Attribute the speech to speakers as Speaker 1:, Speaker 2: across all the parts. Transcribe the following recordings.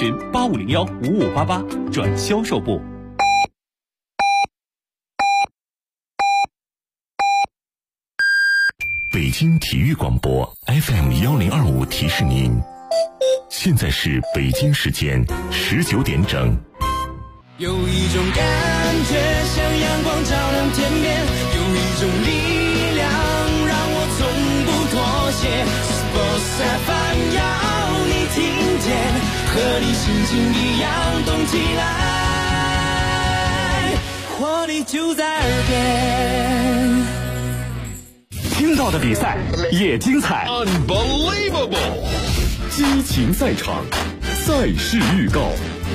Speaker 1: 询85015588转销售部。
Speaker 2: 北京体育广播 FM1025提示您，现在是北京时间19点整。
Speaker 3: 有一种感觉像阳光照亮天边，有一种力量让我从不妥协。Sports FM 要你听见，和你心情一样动起来，活力就在耳边。
Speaker 1: 听到的比赛也精彩
Speaker 4: ，Unbelievable！
Speaker 1: 激情赛场，赛事预告。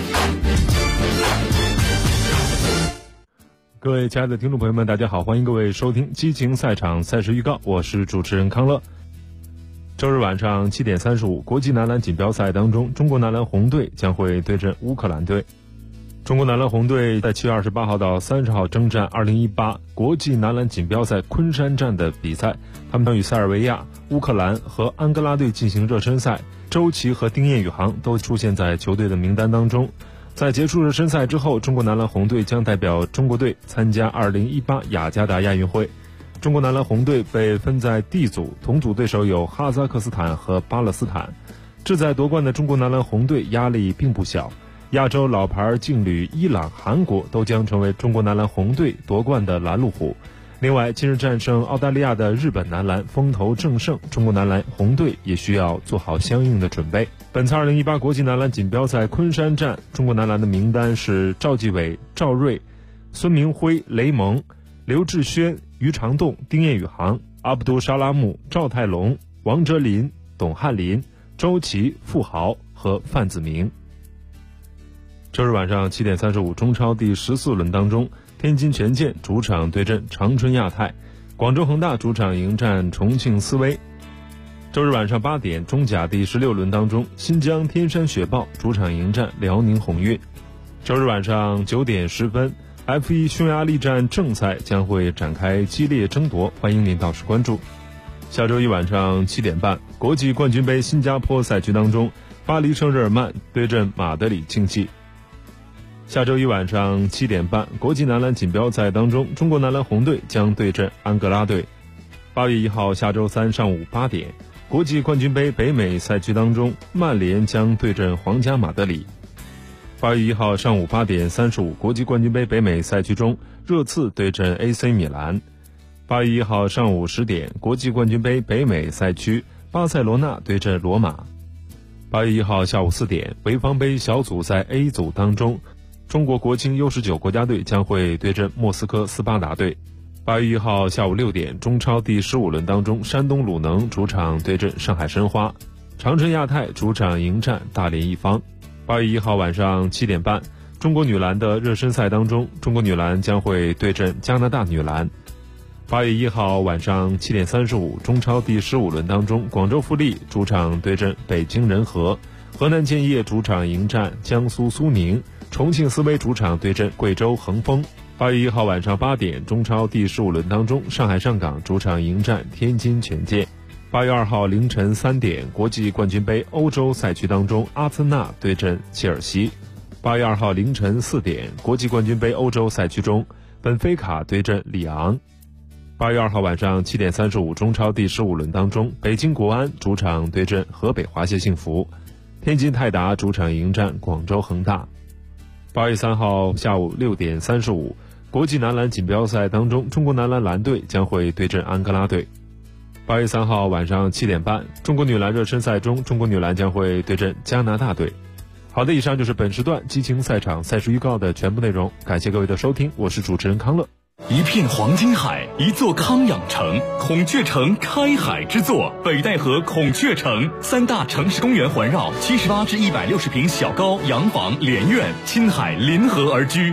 Speaker 5: 各位亲爱的听众朋友们，大家好，欢迎各位收听激情赛场赛事预告，我是主持人康乐。周日晚上7点35，国际男篮锦标赛当中，中国男篮红队将会对阵乌克兰队。中国男篮红队在7月28号到30号征战2018国际男篮锦标赛昆山站的比赛，他们将与塞尔维亚、乌克兰和安哥拉队进行热身赛。周琦和丁彦雨航都出现在球队的名单当中。在结束热身赛之后，中国男篮红队将代表中国队参加2018雅加达亚运会。中国男篮红队被分在 D 组，同组对手有哈萨克斯坦和巴勒斯坦。志在夺冠的中国男篮红队压力并不小，亚洲老牌劲旅伊朗、韩国都将成为中国男篮红队夺冠的拦路虎。另外，近日战胜澳大利亚的日本男篮风头正盛，中国男篮红队也需要做好相应的准备。本次2018国际男篮锦标赛昆山站，中国男篮的名单是赵继伟、赵睿、孙明辉、雷蒙、刘志轩、于长栋、丁彦雨航、阿卜杜沙拉木、赵泰龙、王哲林、董翰林、周琦、傅豪和范子铭。周日晚上7点35，中超第14轮当中，天津权健主场对阵长春亚泰，广州恒大主场迎战重庆斯威。周日晚上8点，中甲第16轮当中，新疆天山雪豹主场迎战辽宁宏运。周日晚上9点10分，F1 匈牙利站正赛将会展开激烈争夺，欢迎您到时关注。下周一晚上7点半，国际冠军杯新加坡赛区当中，巴黎圣日耳曼对阵马德里竞技。下周一晚上7点半，国际男篮锦标赛当中，中国男篮红队将对阵安哥拉队。8月1号下周三上午8点，国际冠军杯北美赛区当中，曼联将对阵皇家马德里。8月1号上午8点35，国际冠军杯北美赛区中，热刺对阵 AC 米兰。8月1号上午10点，国际冠军杯北美赛区，巴塞罗那对阵罗马。8月1号下午4点，潍坊杯小组赛 A 组当中，中国国青 U19 国家队将会对阵莫斯科斯巴达队。8月1号下午6点，中超第15轮当中，山东鲁能主场对阵上海申花，长春亚泰主场迎战大连一方。8月1号晚上7点半，中国女篮的热身赛当中，中国女篮将会对阵加拿大女篮。8月1号晚上7点35，中超第15轮当中，广州富力主场对阵北京人和，河南建业主场迎战江苏苏宁，重庆斯威主场对阵贵州恒丰。8月1号晚上8点，中超第15轮当中，上海上港主场迎战天津权健。8月2号凌晨3点，国际冠军杯欧洲赛区当中，阿森纳对阵切尔西。8月2号凌晨4点，国际冠军杯欧洲赛区中，本菲卡对阵里昂。8月2号晚上7点35，中超第15轮当中，北京国安主场对阵河北华夏幸福，天津泰达主场迎战广州恒大。8月3号下午6点35，国际男篮锦标赛当中，中国男篮蓝队将会对阵安哥拉队。8月3号晚上7点半，中国女篮热身赛中，中国女篮将会对阵加拿大队。好的，以上就是本时段激情赛场赛事预告的全部内容，感谢各位的收听，我是主持人康乐。
Speaker 1: 一片黄金海，一座康养城，孔雀城开海之作，北戴河孔雀城，3大城市公园环绕，78至160平小高洋房连院，亲海临河而居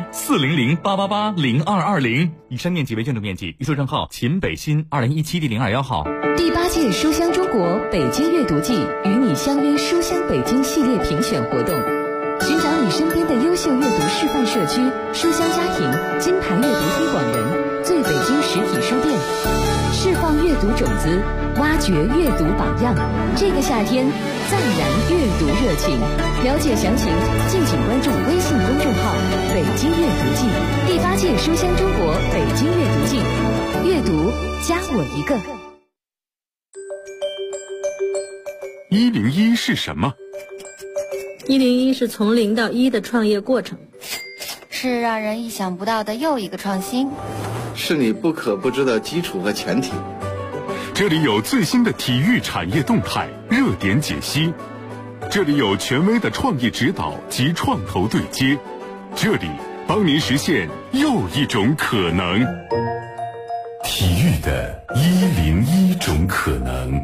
Speaker 1: ，400-888-0220。以上面积为建筑面积，预售账号秦北新2017第021号。
Speaker 6: 第8届书香中国北京阅读季与你相约书香北京系列评选活动，寻找你身边的优秀阅读示范社区、书香家庭、金牌阅读推广人、最北京实体书店。 释放阅读种子，挖掘阅读榜样。这个夏天，再燃阅读热情。了解详情，敬请关注微信公众号“北京阅读季”第8届书香中国北京阅读季。阅读加我一个。
Speaker 1: 101是什么
Speaker 4: ？101是从0到1的创业过程，
Speaker 7: 是让人意想不到的又一个创新，
Speaker 8: 是你不可不知的基础和前提。
Speaker 1: 这里有最新的体育产业动态、热点解析，这里有权威的创业指导及创投对接，这里帮您实现又一种可能。
Speaker 2: 体育的101种可能。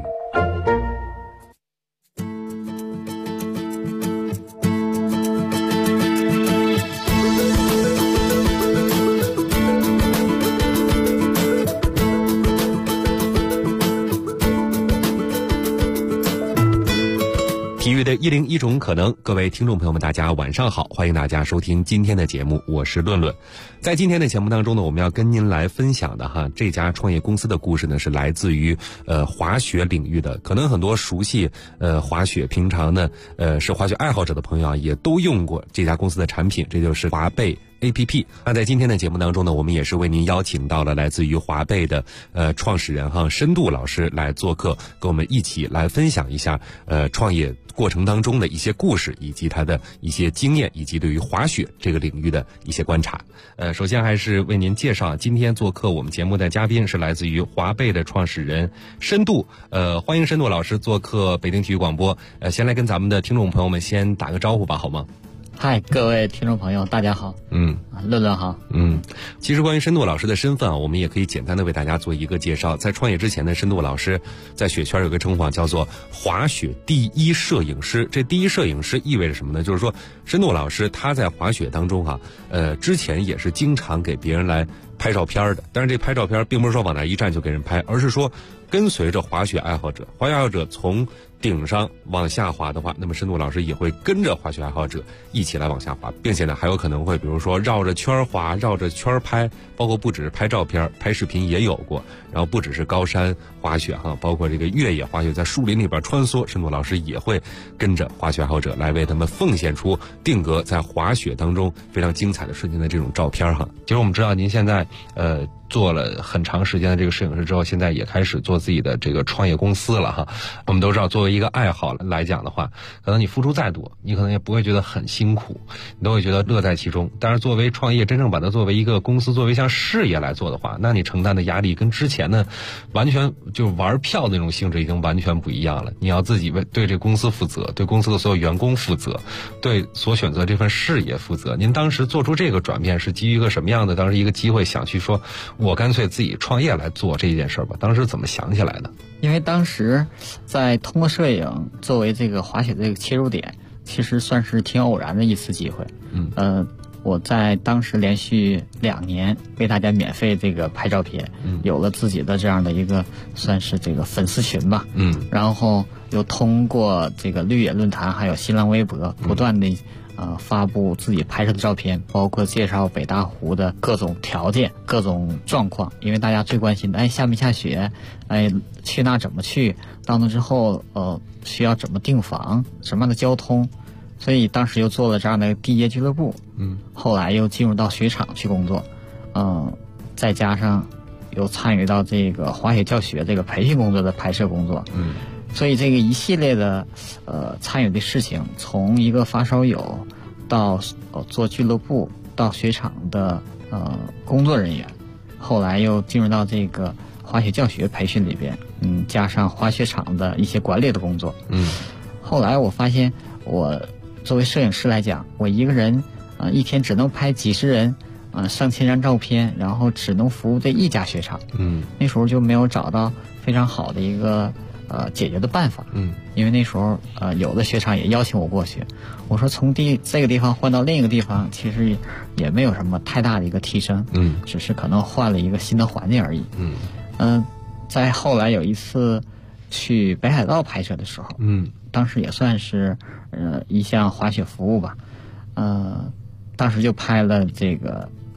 Speaker 9: 体育的101种可能，各位听众朋友们，大家晚上好，欢迎大家收听今天的节目，我是论论。在今天的节目当中呢，我们要跟您来分享的这家创业公司的故事呢，是来自于滑雪领域的。可能很多熟悉滑雪，平常呢是滑雪爱好者的朋友也都用过这家公司的产品，这就是滑贝APP。 那在今天的节目当中呢，我们也是为您邀请到了来自于滑贝的创始人深度老师来做客，跟我们一起来分享一下创业过程当中的一些故事，以及他的一些经验，以及对于滑雪这个领域的一些观察。首先还是为您介绍今天做客我们节目的嘉宾是来自于滑贝的创始人深度。欢迎深度老师做客北京体育广播。先来跟咱们的听众朋友们先打个招呼吧，好吗？
Speaker 10: 嗨，各位听众朋友，大家好。论论好。
Speaker 9: 其实关于深度老师的身份我们也可以简单的为大家做一个介绍。在创业之前呢，深度老师在雪圈有个称呼叫做滑雪第一摄影师。这第一摄影师意味着什么呢？就是说深度老师他在滑雪当中之前也是经常给别人来拍照片的。但是这拍照片并不是说往那一站就给人拍，而是说跟随着滑雪爱好者从顶上往下滑的话，那么深度老师也会跟着滑雪爱好者一起来往下滑，并且呢还有可能会比如说绕着圈滑，绕着圈拍，包括不只是拍照片，拍视频也有过。然后不只是高山滑雪包括这个越野滑雪，在树林里边穿梭，深度老师也会跟着滑雪爱好者来为他们奉献出定格在滑雪当中非常精彩的瞬间的这种照片其实我们知道您现在做了很长时间的这个摄影师之后，现在也开始做自己的这个创业公司了我们都知道，作为一个爱好来讲的话，可能你付出再多，你可能也不会觉得很辛苦，你都会觉得乐在其中。但是作为创业，真正把它作为一个公司，作为像事业来做的话，那你承担的压力跟之前呢完全就玩票的那种性质已经完全不一样了。你要自己对这公司负责，对公司的所有员工负责，对所选择这份事业负责。您当时做出这个转变是基于一个什么样的当时一个机会，想去说我干脆自己创业来做这一件事吧？当时怎么想起来的？
Speaker 10: 因为当时在通过摄影作为这个滑雪的这个切入点，其实算是挺偶然的一次机会。我在当时连续2年为大家免费这个拍照片，有了自己的这样的一个算是这个粉丝群吧。然后又通过这个绿野论坛还有新浪微博不断的发布自己拍摄的照片，包括介绍北大湖的各种条件、各种状况。因为大家最关心的，下没下雪，去那怎么去，到那之后需要怎么订房，什么样的交通。所以当时又做了这样的地接俱乐部，后来又进入到雪场去工作，再加上又参与到这个滑雪教学这个培训工作的拍摄工作，所以这个一系列的参与的事情，从一个发烧友到做俱乐部，到雪场的工作人员，后来又进入到这个滑雪教学培训里边，加上滑雪场的一些管理的工作，后来我发现我作为摄影师来讲，我一个人一天只能拍几十人上千张照片，然后只能服务这一家雪场。那时候就没有找到非常好的一个解决的办法。因为那时候有的雪场也邀请我过去，我说从这个地方换到另一个地方，其实也没有什么太大的一个提升，只是可能换了一个新的环境而已。在后来有一次去北海道拍摄的时候，当时也算是一项滑雪服务吧，当时就拍了这个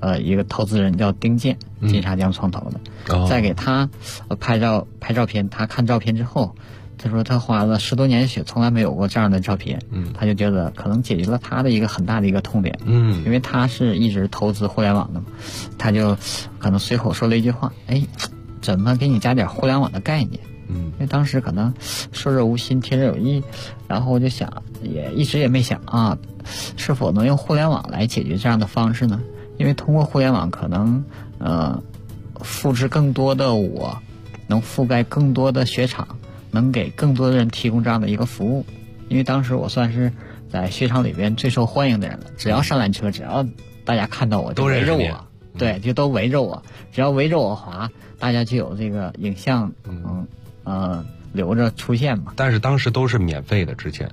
Speaker 10: 一个投资人叫丁健，金沙江创投的，再给他拍照片，他看照片之后，他说他花了10多年血，从来没有过这样的照片，他就觉得可能解决了他的一个很大的一个痛点，因为他是一直投资互联网的嘛，他就可能随口说了一句话，怎么给你加点互联网的概念？因为当时可能说者无心，听者有意，然后我就想，也一直也没想啊，是否能用互联网来解决这样的方式呢？因为通过互联网，可能复制更多的我，能覆盖更多的雪场，能给更多的人提供这样的一个服务。因为当时我算是在雪场里边最受欢迎的人了，只要上缆车，只要大家看到我就围着我，对，就都围着我，只要围着我滑，大家就有这个影像留着出现嘛。
Speaker 9: 但是当时都是免费的，之前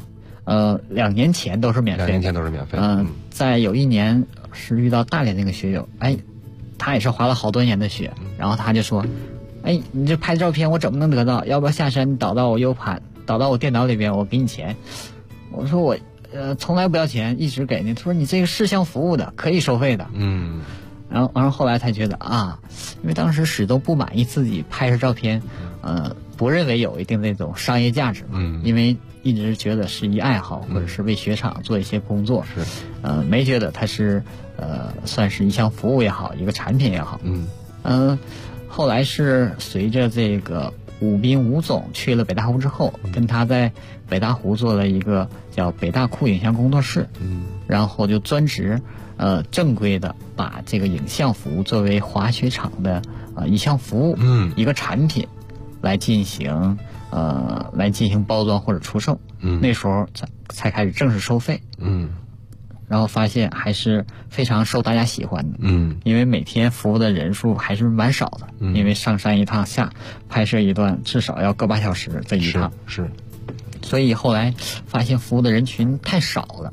Speaker 10: 2年前都是免费的，2
Speaker 9: 年前都是免费的。
Speaker 10: 在有一年是遇到大连那个学友，他也是滑了好多年的雪，然后他就说，你这拍照片我怎么能得到？要不要下山导到我 U 盘，导到我电脑里边，我给你钱。我说我从来不要钱，一直给你。他说你这个是项服务的，可以收费的。然后后来才觉得因为当时始终不满意自己拍摄照片，不认为有一定那种商业价值嘛，因为一直觉得是一爱好，或者是为雪场做一些工作，没觉得它是算是一项服务也好，一个产品也好。后来是随着这个武斌吴总去了北大湖之后，跟他在北大湖做了一个叫北大库影像工作室，然后就专职正规的把这个影像服务作为滑雪场的一项服务，一个产品来进行包装或者出售。那时候才开始正式收费。然后发现还是非常受大家喜欢的。因为每天服务的人数还是蛮少的，因为上山一趟下拍摄一段至少要个8小时这一趟。
Speaker 9: 是。
Speaker 10: 所以后来发现服务的人群太少了。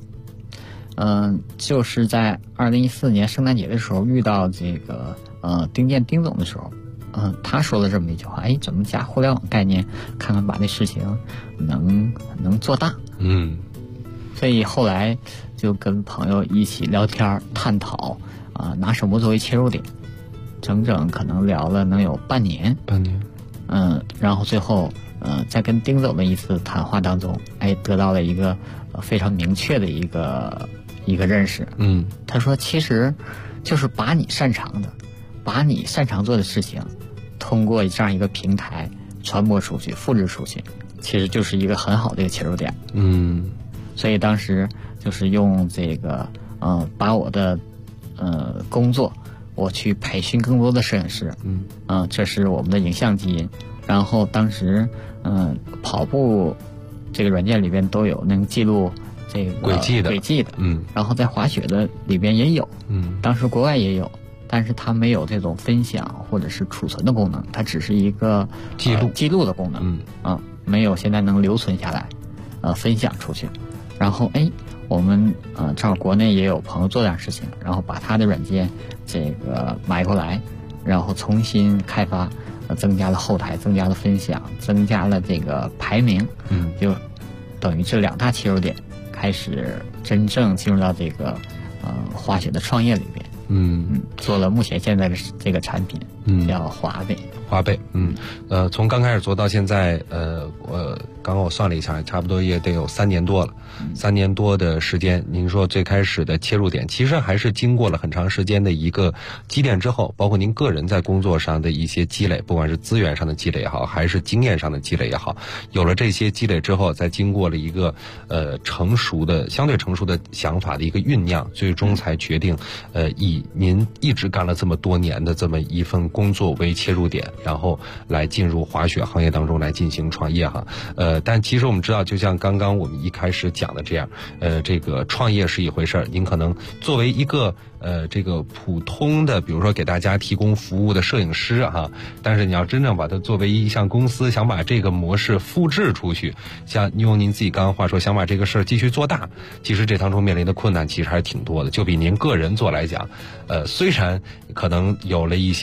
Speaker 10: 就是在2014年圣诞节的时候遇到这个丁健丁总的时候，他说了这么一句话，怎么加互联网概念，看看把这事情能做大。所以后来就跟朋友一起聊天探讨拿什么作为切入点，整可能聊了能有半年。然后最后在跟丁总的一次谈话当中，得到了一个非常明确的一个认识。他说其实就是把你擅长做的事情通过这样一个平台传播出去，复制出去，其实就是一个很好的一个切入点。所以当时就是用这个把我的工作我去培训更多的摄影师。这是我们的影像基因。然后当时跑步这个软件里边都有能记录这个轨迹的。然后在滑雪的里边也有。当时国外也有，但是它没有这种分享或者是储存的功能，它只是一个记录的功能。没有现在能留存下来分享出去。然后我们正好国内也有朋友做这样事情，然后把他的软件这个买过来，然后重新开发，增加了后台，增加了分享，增加了这个排名。就等于这2大切入点开始真正进入到这个滑雪的创业里边。做了目前现在的这个产品，叫滑贝。
Speaker 9: 从刚开始做到现在，我刚刚我算了一下，差不多也得有3年多了。3年多的时间，您说最开始的切入点，其实还是经过了很长时间的一个积淀之后，包括您个人在工作上的一些积累，不管是资源上的积累也好，还是经验上的积累也好，有了这些积累之后，再经过了一个相对成熟的想法的一个酝酿，最终才决定以您一直干了这么多年的这么一份工作为切入点，然后来进入滑雪行业当中来进行创业哈。但其实我们知道，就像刚刚我们一开始讲的这样，这个创业是一回事儿，您可能作为一个这个普通的，比如说给大家提供服务的摄影师哈，但是你要真正把它作为一项公司，想把这个模式复制出去，像用您自己刚刚话说，想把这个事儿继续做大，其实这当中面临的困难其实还是挺多的。就比您个人做来讲，虽然可能有了一些初期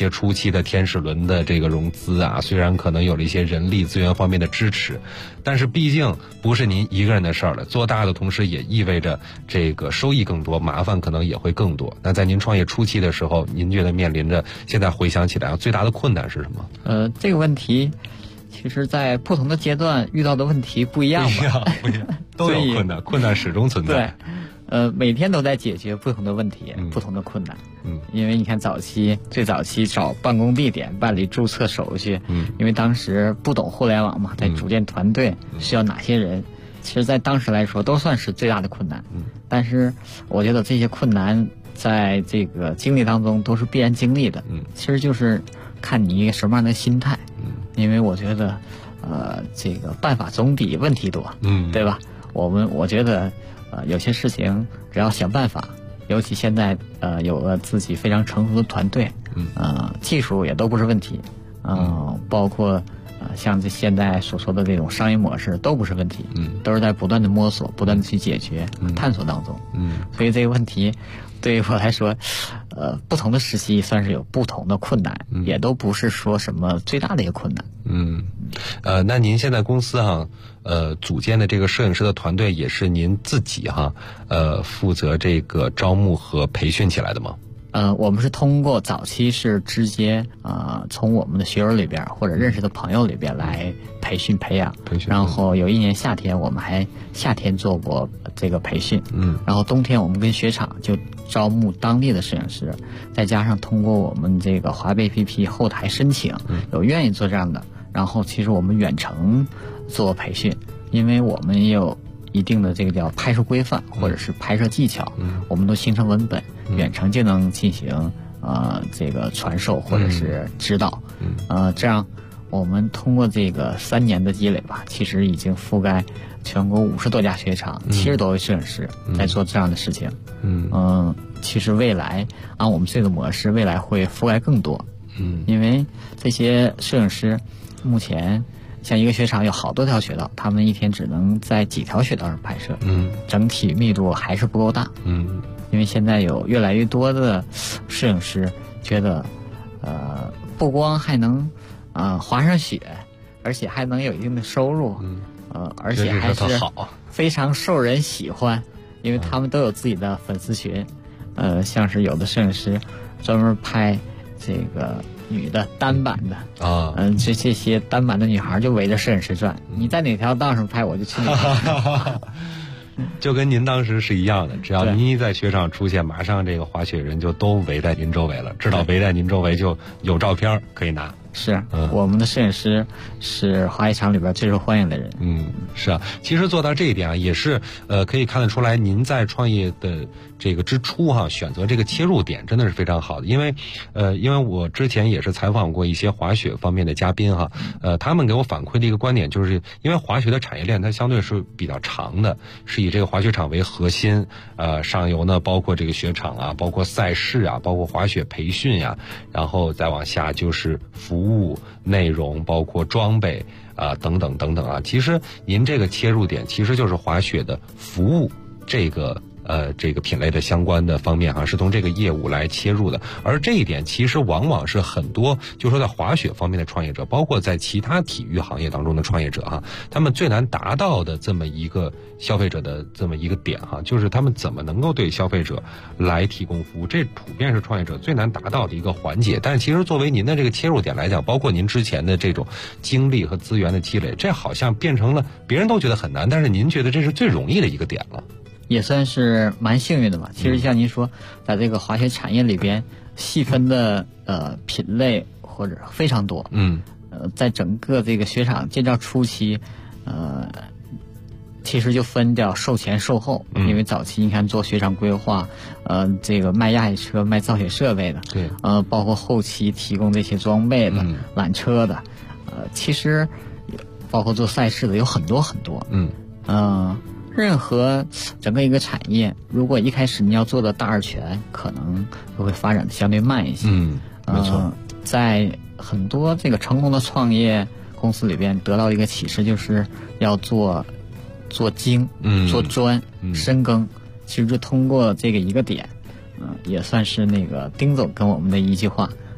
Speaker 9: 期的天使轮的这个融资啊，虽然可能有了一些人力资源方面的支持，但是毕竟不是您一个人的事儿了。做大的同时也意味着这个收益更多，麻烦可能也会更多。那在您创业初期的时候，您觉得面临着现在回想起来最大的困难是什么？
Speaker 10: 这个问题其实在不同的阶段遇到的问题不一样吧，
Speaker 9: 不一样，都有困难，困难始终存在。
Speaker 10: 对，每天都在解决不同的问题，不同的困难。因为你看最早期找办公地点、办理注册手续，因为当时不懂互联网嘛，在组建团队需要哪些人，其实在当时来说都算是最大的困难。但是我觉得这些困难在这个经历当中都是必然经历的。其实就是看你一个什么样的心态。因为我觉得，这个办法总比问题多，对吧？我觉得，有些事情只要想办法，尤其现在有了自己非常成熟的团队，技术也都不是问题，包括像现在所说的这种商业模式都不是问题，都是在不断的摸索、不断的去解决、探索当中。所以这个问题对于我来说，不同的时期算是有不同的困难，也都不是说什么最大的一个困难。
Speaker 9: 那您现在公司组建的这个摄影师的团队也是您自己负责这个招募和培训起来的吗？
Speaker 10: 我们是通过早期是直接从我们的学友里边或者认识的朋友里边来培训培养，然后有一年夏天我们还夏天做过这个培训，然后冬天我们跟雪场就招募当地的摄影师，再加上通过我们这个华贝 APP 后台申请，有愿意做这样的，然后其实我们远程做培训，因为我们也有一定的这个叫拍摄规范或者是拍摄技巧，我们都形成文本，远程就能进行这个传授或者是指导，这样我们通过这个3年的积累吧，其实已经覆盖全国50多家雪场，70多位摄影师在做这样的事情。其实未来按我们这个模式，未来会覆盖更多。因为这些摄影师目前像一个雪场有好多条雪道，他们一天只能在几条雪道上拍摄，整体密度还是不够大。因为现在有越来越多的摄影师觉得，不光还能滑上雪，而且还能有一定的收入，而且还是非常受人喜欢，因为他们都有自己的粉丝群。像是有的摄影师专门拍这个女的单板的这些单板的女孩就围着摄影师转，你在哪条道上拍我就去哪条。
Speaker 9: 就跟您当时是一样的，只要您一在雪场出现，马上这个滑雪人就都围在您周围了，知道围在您周围就有照片可以拿。
Speaker 10: 是，我们的摄影师是滑雪场里边最受欢迎的人。
Speaker 9: 是啊，其实做到这一点也是可以看得出来，您在创业的这个之初选择这个切入点真的是非常好的。因为我之前也是采访过一些滑雪方面的嘉宾他们给我反馈的一个观点就是，因为滑雪的产业链它相对是比较长的，是以这个滑雪场为核心，上游呢包括这个雪场包括赛事包括滑雪培训然后再往下就是服务内容，包括装备等等等等其实您这个切入点其实就是滑雪的服务这个品类的相关的方面是从这个业务来切入的。而这一点其实往往是很多就说在滑雪方面的创业者，包括在其他体育行业当中的创业者他们最难达到的这么一个消费者的这么一个点就是他们怎么能够对消费者来提供服务，这普遍是创业者最难达到的一个环节。但其实作为您的这个切入点来讲，包括您之前的这种经历和资源的积累，这好像变成了别人都觉得很难，但是您觉得这是最容易的一个点了。
Speaker 10: 也算是蛮幸运的吧。其实像您说，在这个滑雪产业里边，细分的品类或者非常多。在整个这个雪场建造初期，其实就分掉售前售后。因为早期你看做雪场规划，这个卖压雪车、卖造雪设备的，
Speaker 9: 对，
Speaker 10: 包括后期提供这些装备的、缆车的，其实包括做赛事的有很多很多。任何整个一个产业，如果一开始你要做的大而全，可能就会发展的相对慢一些。
Speaker 9: 没错。
Speaker 10: 在很多这个成功的创业公司里边得到一个启示，就是要做精，做专，深耕。其实就通过这个一个点，也算是那个丁总跟我们的一句话，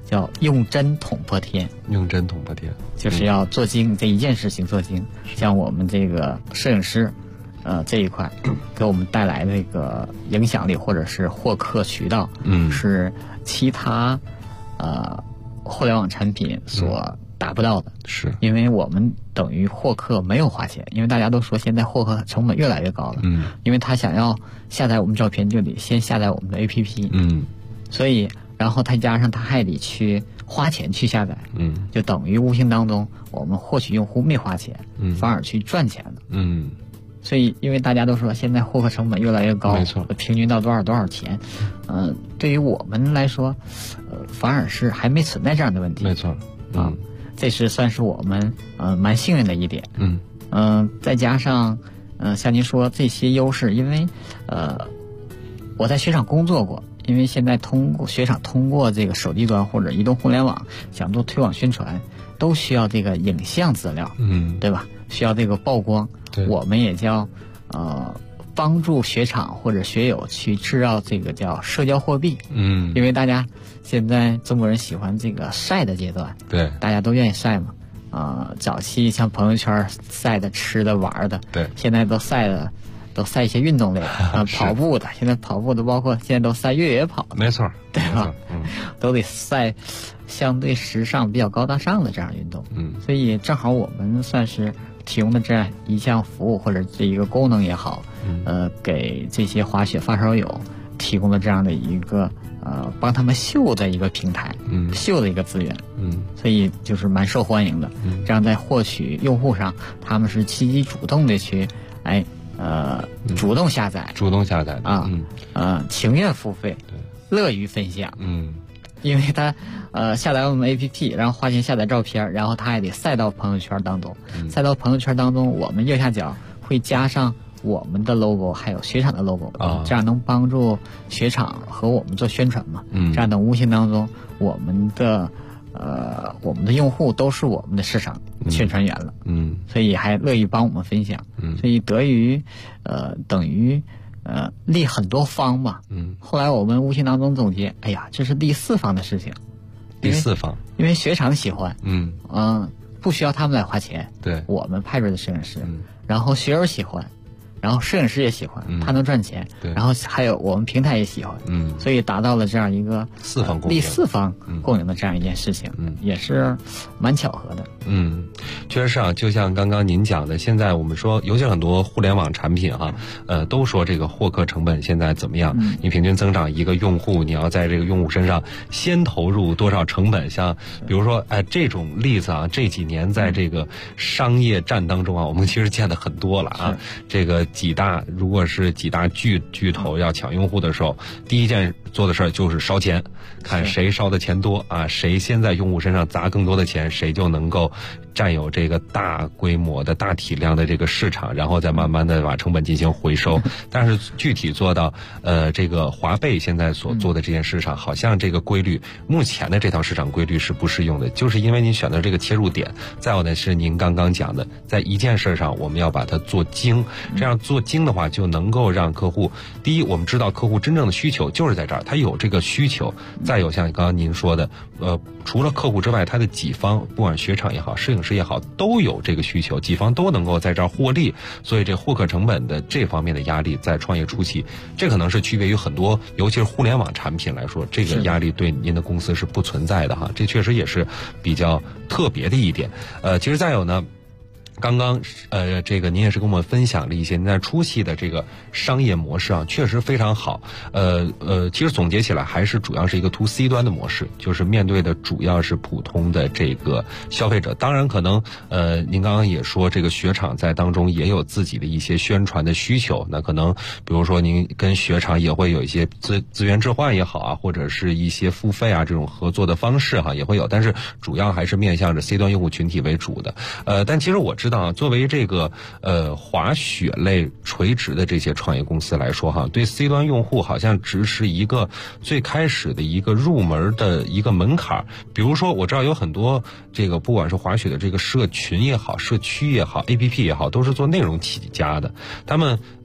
Speaker 10: 叫用针捅破天。
Speaker 9: 用针捅破天，
Speaker 10: 就是要做精，这一件事情做精。像我们这个摄影师，这一块给我们带来这个影响力或者是获客渠道，是其他互联网产品所达不到的。
Speaker 9: 是
Speaker 10: 因为我们等于获客没有花钱，因为大家都说现在获客成本越来越高了。因为他想要下载我们照片，就得先下载我们的 APP。所以然后再加上他还得去花钱去下载，就等于无形当中我们获取用户没花钱，反而去赚钱了。所以因为大家都说现在获客成本越来越高，
Speaker 9: 没错，
Speaker 10: 平均到多少钱，对于我们来说，反而是还没存在这样的问题。
Speaker 9: 没错，
Speaker 10: 这是算是我们蛮幸运的一点。再加上像您说这些优势，因为我在雪场工作过。因为现在雪场通过这个手机端或者移动互联网想做推广宣传，都需要这个影像资料，对吧？需要这个曝光。我们也叫帮助雪场或者学友去制造这个叫社交货币。因为大家现在中国人喜欢这个晒的阶段，
Speaker 9: 对，
Speaker 10: 大家都愿意晒嘛。早期像朋友圈晒的、吃的、玩的，
Speaker 9: 对，
Speaker 10: 现在都晒一些运动类的，跑步的，现在跑步的包括现在都晒越野跑的，
Speaker 9: 没错，
Speaker 10: 对吧？都得晒相对时尚、比较高大上的这样运动。所以正好我们算是提供的这样一项服务或者这一个功能也好，给这些滑雪发烧友提供了这样的一个帮他们秀的一个平台，秀的一个资源，所以就是蛮受欢迎的。这样在获取用户上，他们是积极主动的去主动下载啊，情愿付费，乐于分享。因为他下载我们 APP， 然后花钱下载照片，然后他还得晒到朋友圈当中。晒到朋友圈当中，我们右下角会加上我们的 logo， 还有雪场的 logo，这样能帮助雪场和我们做宣传嘛。这样的无形当中，我们的用户都是我们的市场宣传员了。所以还乐意帮我们分享。所以等于利很多方嘛。后来我们无形当中总结，哎呀，这是第四方的事情。
Speaker 9: 第四方，
Speaker 10: 因为雪场喜欢，不需要他们来花钱，
Speaker 9: 对，
Speaker 10: 我们派出的摄影师，然后学友喜欢，然后摄影师也喜欢，他能赚钱，然后还有我们平台也喜欢，所以达到了这样一个第四方共赢的这样一件事情，也是蛮巧合的。
Speaker 9: 确实是啊，就像刚刚您讲的，现在我们说，尤其很多互联网产品都说这个获客成本现在怎么样？你平均增长一个用户，你要在这个用户身上先投入多少成本？像比如说，这种例子啊，这几年在这个商业战当中啊，我们其实见的很多了啊。这个如果是几大巨头要抢用户的时候，第一件做的事儿就是烧钱，看谁烧的钱多啊，谁先在用户身上砸更多的钱，谁就能够占有这个大规模的大体量的这个市场，然后再慢慢的把成本进行回收。但是具体做到这个华贝现在所做的这件事上，好像这个规律目前的这套市场规律是不适用的，就是因为您选择这个切入点，再有呢是您刚刚讲的，在一件事上我们要把它做精，这样做精的话就能够让客户，第一我们知道客户真正的需求就是在这儿，他有这个需求，再有像刚刚您说的除了客户之外，他的己方不管雪场也好，摄影师也好，都有这个需求，己方都能够在这儿获利，所以这获客成本的这方面的压力在创业初期，这可能是区别于很多尤其是互联网产品来说，这个压力对您的公司是不存在的哈，这确实也是比较特别的一点。其实再有呢，刚刚这个您也是跟我们分享了一些您在初期的这个商业模式啊，确实非常好。其实总结起来还是主要是一个 to C 端的模式，就是面对的主要是普通的这个消费者。当然可能您刚刚也说这个雪场在当中也有自己的一些宣传的需求，那可能比如说您跟雪场也会有一些资源置换也好啊，或者是一些付费啊这种合作的方式也会有，但是主要还是面向着 C 端用户群体为主的。但其实我知道作为这个滑雪类垂直的这些创业公司来说对 C 端用户好像只是一个最开始的一个入门的一个门槛。比如说我知道有很多这个不管是滑雪的这个社群也好，社区也好， APP 也好，都是做内容起家的，他们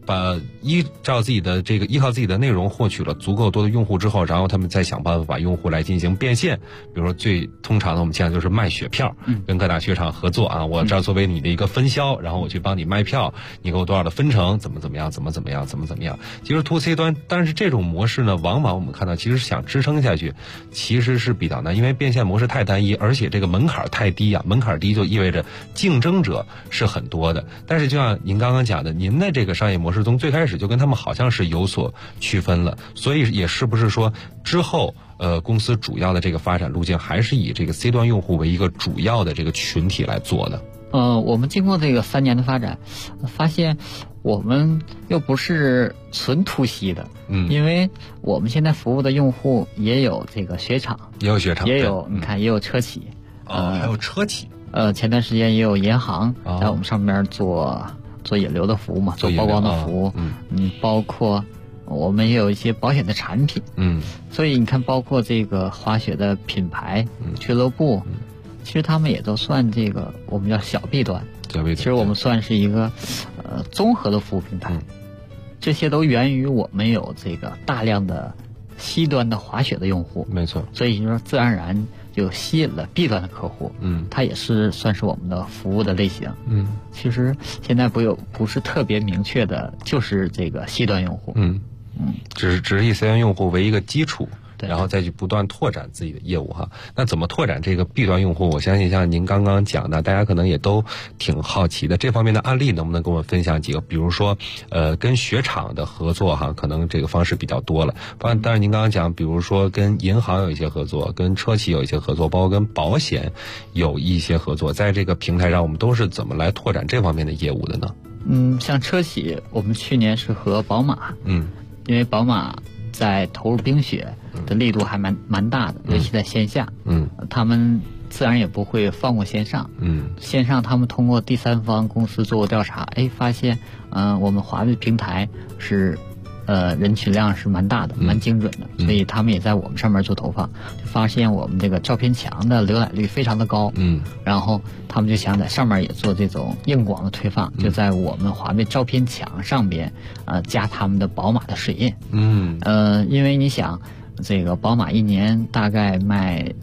Speaker 9: 依靠自己的内容获取了足够多的用户之后，然后他们再想办法把用户来进行变现。比如说最通常的我们见的就是卖血票，跟各大雪场合作啊，我这儿作为你的一个分销，然后我去帮你卖票，你给我多少的分成，怎么样。其实 to C 端，但是这种模式呢，往往我们看到其实想支撑下去其实是比较难，因为变现模式太单一，而且这个门槛太低啊，门槛低就意味着竞争者是很多的。但是就像您刚刚讲的，您的这个商业模式从最开始就跟他们好像是有所区分了，所以也是不是说之后公司主要的这个发展路径还是以这个 C 端用户为一个主要的这个群体来做的？
Speaker 10: 我们经过这个3年的发展，发现我们又不是纯to C的，因为我们现在服务的用户也有这个雪场，
Speaker 9: 也有
Speaker 10: 你看也有车企，
Speaker 9: 还有车企，
Speaker 10: 前段时间也有银行在我们上面做引流的服务嘛，做曝光的服务，包括我们也有一些保险的产品，所以你看，包括这个滑雪的品牌、俱乐部。其实他们也都算这个我们叫小 B 端，其实我们算是一个综合的服务平台，这些都源于我们有这个大量的C 端的滑雪的用户，
Speaker 9: 没错，
Speaker 10: 所以说自然而然就吸引了 B 端的客户，它也是算是我们的服务的类型，其实现在不是特别明确的，就是这个C 端用户，
Speaker 9: 只是以 C 端用户为一个基础。然后再去不断拓展自己的业务哈。那怎么拓展这个 B 端用户？我相信像您刚刚讲的，大家可能也都挺好奇的。这方面的案例能不能跟我们分享几个？比如说，跟雪场的合作哈，可能这个方式比较多了。当然您刚刚讲，比如说跟银行有一些合作，跟车企有一些合作，包括跟保险有一些合作。在这个平台上，我们都是怎么来拓展这方面的业务的呢？
Speaker 10: 像车企，我们去年是和宝马，因为宝马在投入冰雪的力度还蛮大的，尤其在线下，他们自然也不会放过线上，线上他们通过第三方公司做过调查，发现我们滑雪平台是人群量是蛮大的，蛮精准的，所以他们也在我们上面做投放，就发现我们这个照片墙的浏览率非常的高，然后他们就想在上面也做这种硬广的推放，就在我们滑雪照片墙上边加他们的宝马的水印，因为你想这个宝马一年大概卖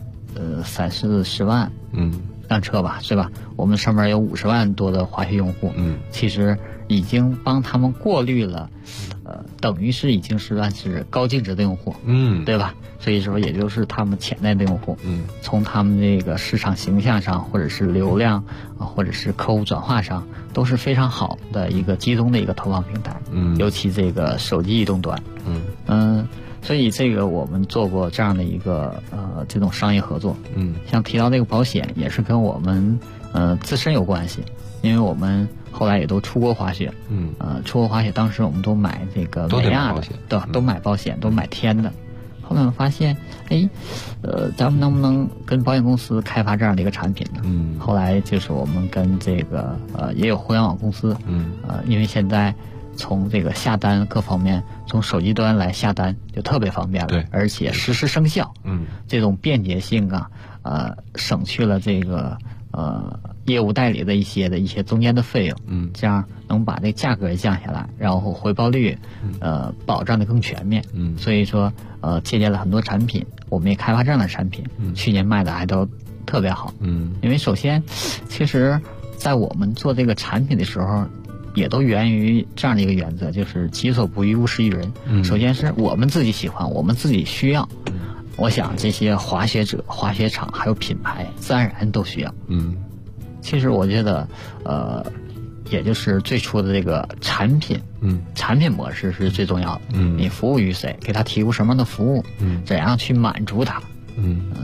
Speaker 10: 30-40万辆车吧，是吧？我们上面有50万多的滑雪用户，其实已经帮他们过滤了，等于是已经是算是高净值的用户，对吧？所以说也就是他们潜在的用户，从他们这个市场形象上，或者是流量或者是客户转化上，都是非常好的一个集中的一个投放平台，尤其这个手机移动端，所以这个我们做过这样的一个这种商业合作，像提到这个保险也是跟我们自身有关系，因为我们后来也都出国滑雪，出国滑雪当时我们都买这个美亚的，都买保险，都买天的。后来我发现，咱们能不能跟保险公司开发这样的一个产品呢？后来就是我们跟这个也有互联网公司，因为现在从这个下单各方面，从手机端来下单就特别方便了，而且实时生效，这种便捷性省去了这个业务代理的一些中间的费用，这样能把这价格降下来，然后回报率保障的更全面，所以说借鉴了很多产品，我们也开发这样的产品，去年卖的还都特别好，因为首先其实在我们做这个产品的时候也都源于这样的一个原则，就是己所不欲勿施于人，首先是我们自己喜欢，我们自己需要，我想这些滑雪者、滑雪场还有品牌自然而然都需要。其实我觉得也就是最初的这个产品，产品模式是最重要的。你服务于谁，给他提供什么样的服务，怎样去满足他，